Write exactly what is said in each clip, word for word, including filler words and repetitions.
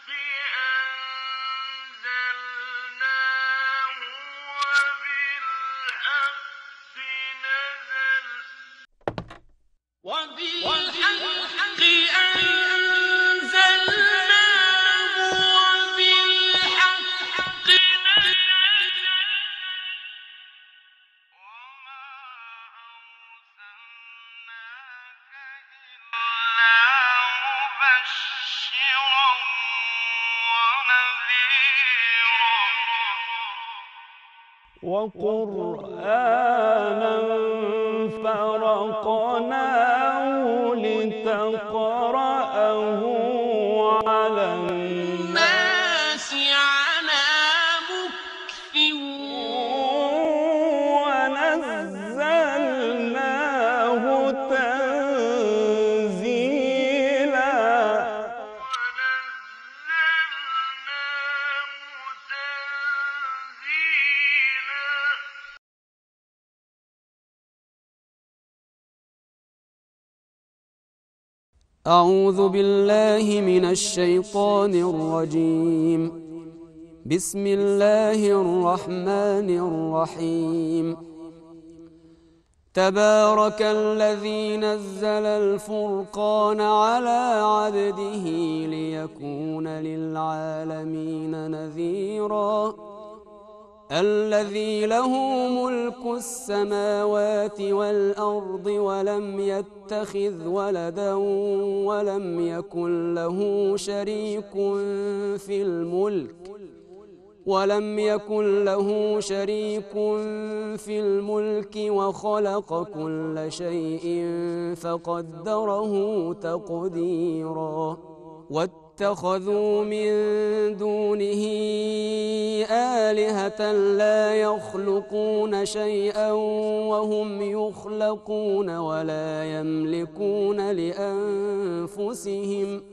أنزلناه وبالحق نزل وبالحق أنزلناه وبالحق نزل وما أرسلناك إلا مبشرا ونذيرا وقرآنا فرقناه لتقرأه على الناس على مكث ونزلناه تنزيلا ونزلناه تنزيلا أعوذ بالله من الشيطان الرجيم. بسم الله الرحمن الرحيم. تبارك الذي نزل الفرقان على عبده ليكون للعالمين نذيرا. الذي له ملك السماوات والأرض ولم يتخذ ولدا ولم يكن له شريك في الملك ولم يكن له شريك في الملك وخلق كل شيء فقدره تقديرا. واتخذوا من دونه آلهة لا يخلقون شيئا وهم يخلقون ولا يملكون لأنفسهم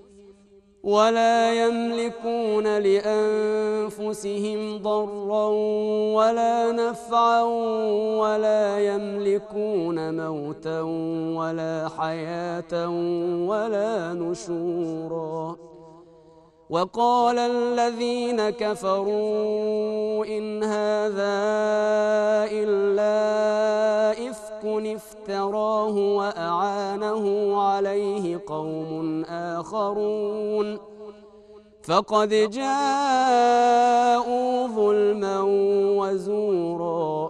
ولا يملكون لأنفسهم ضرا ولا نفعا ولا يملكون موتا ولا حياة ولا نشورا. وقال الذين كفروا إن هذا إلا إفك افتراه وأعانه عليه قوم آخرون فقد جاءوا ظلما وزورا.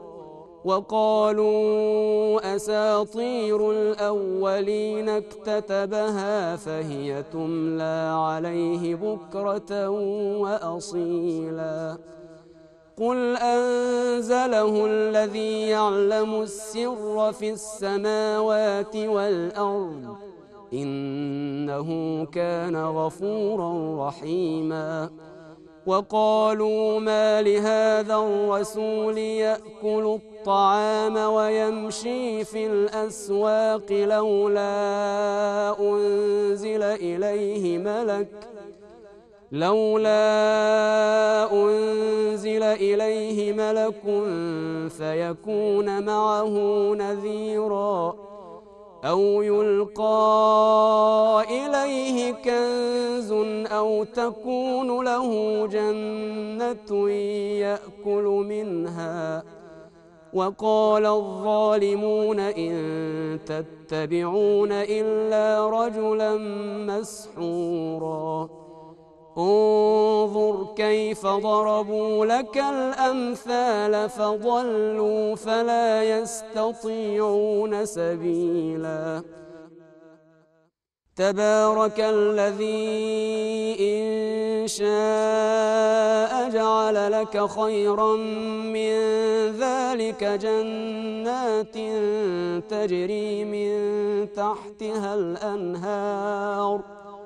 وقالوا أساطير الأولين اكتتبها فهي تملى عليه بكرة وأصيلا. قل أنزله الذي يعلم السر في السماوات والأرض إنه كان غفورا رحيما. وقالوا ما لهذا الرسول يأكل الطعام ويمشي في الأسواق لولا أنزل إليه ملك لولا أنزل إليه ملك فيكون معه نذيرا أو يلقى إليه كنز أو تكون له جنة يأكل منها. وقال الظالمون إن تتبعون إلا رجلا مسحورا. انظر كيف ضربوا لك الأمثال فضلوا فلا يستطيعون سبيلا. تبارك الذي إن شاء جعل لك خيرا من ذلك جنات تجري من تحتها الأنهار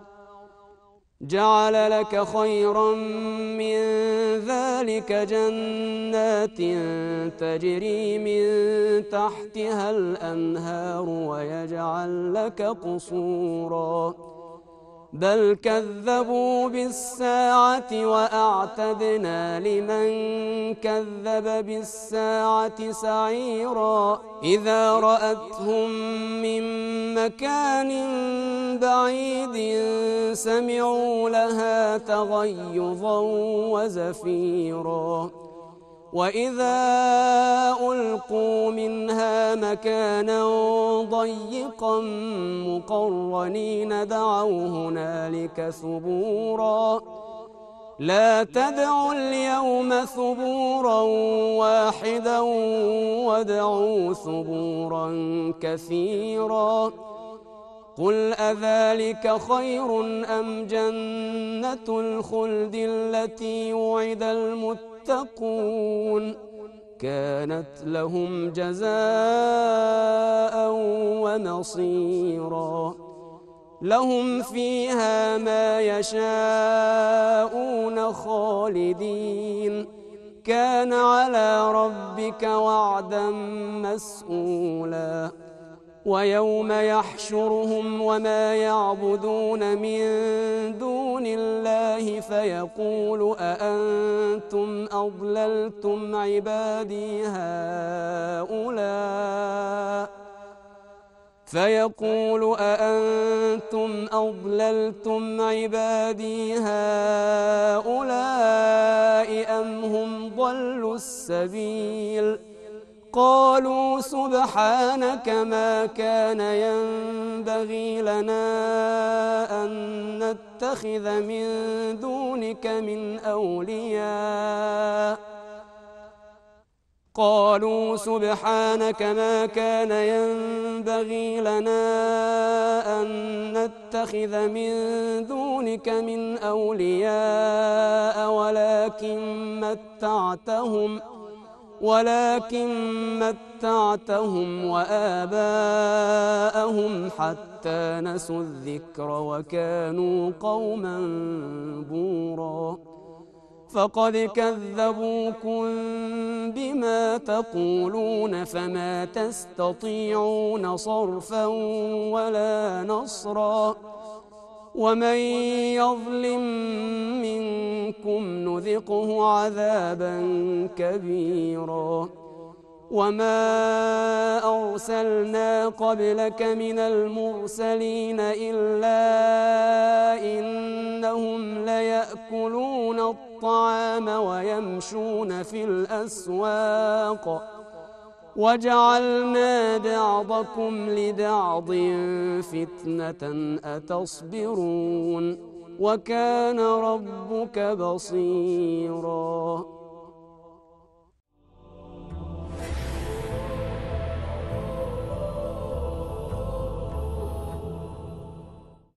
جعل لك خيرا من ذلك جنات تجري من تحتها الأنهار ويجعل لك قصورا بل كذبوا بالساعة وأعتدنا لمن كذب بالساعة سعيرا إذا رأتهم من مكان بعيد سمعوا لها تغيظا وزفيرا وإذا ألقوا منها مكانا ضيقا مقرنين دعوا هنالك ثبورا لا تدعوا اليوم ثبورا واحدا وادعوا ثبورا كثيرا قل أذلك خير أم جنة الخلد التي وعد المتقون تقون كانت لهم جزاء ومصيرا لهم فيها ما يشاءون خالدين كان على ربك وعدا مسئولا ويوم يحشرهم وما يعبدون من دون الله فيقول أأنتم أضللتم عبادي هؤلاء فيقول أأنتم أضللتم عبادي هؤلاء أم هم ضلوا السبيل قالوا سبحانك ما كان ينبغي لنا أن نتخذ من دونك من أولياء قالوا سبحانك ما كان ينبغي لنا أن نتخذ من دونك من أولياء ولكن متعتهم ولكن متعتهم وآباءهم حتى نسوا الذكر وكانوا قوما بورا فقد كذبوكم بما تقولون فما تستطيعون صرفا ولا نصرا ومن يظلم منكم نذقه عذابا كبيرا وما أرسلنا قبلك من المرسلين إلا إنهم ليأكلون الطعام ويمشون في الأسواق وجعلنا بعضكم لبعض فتنة أتصبرون وكان ربك بصيرا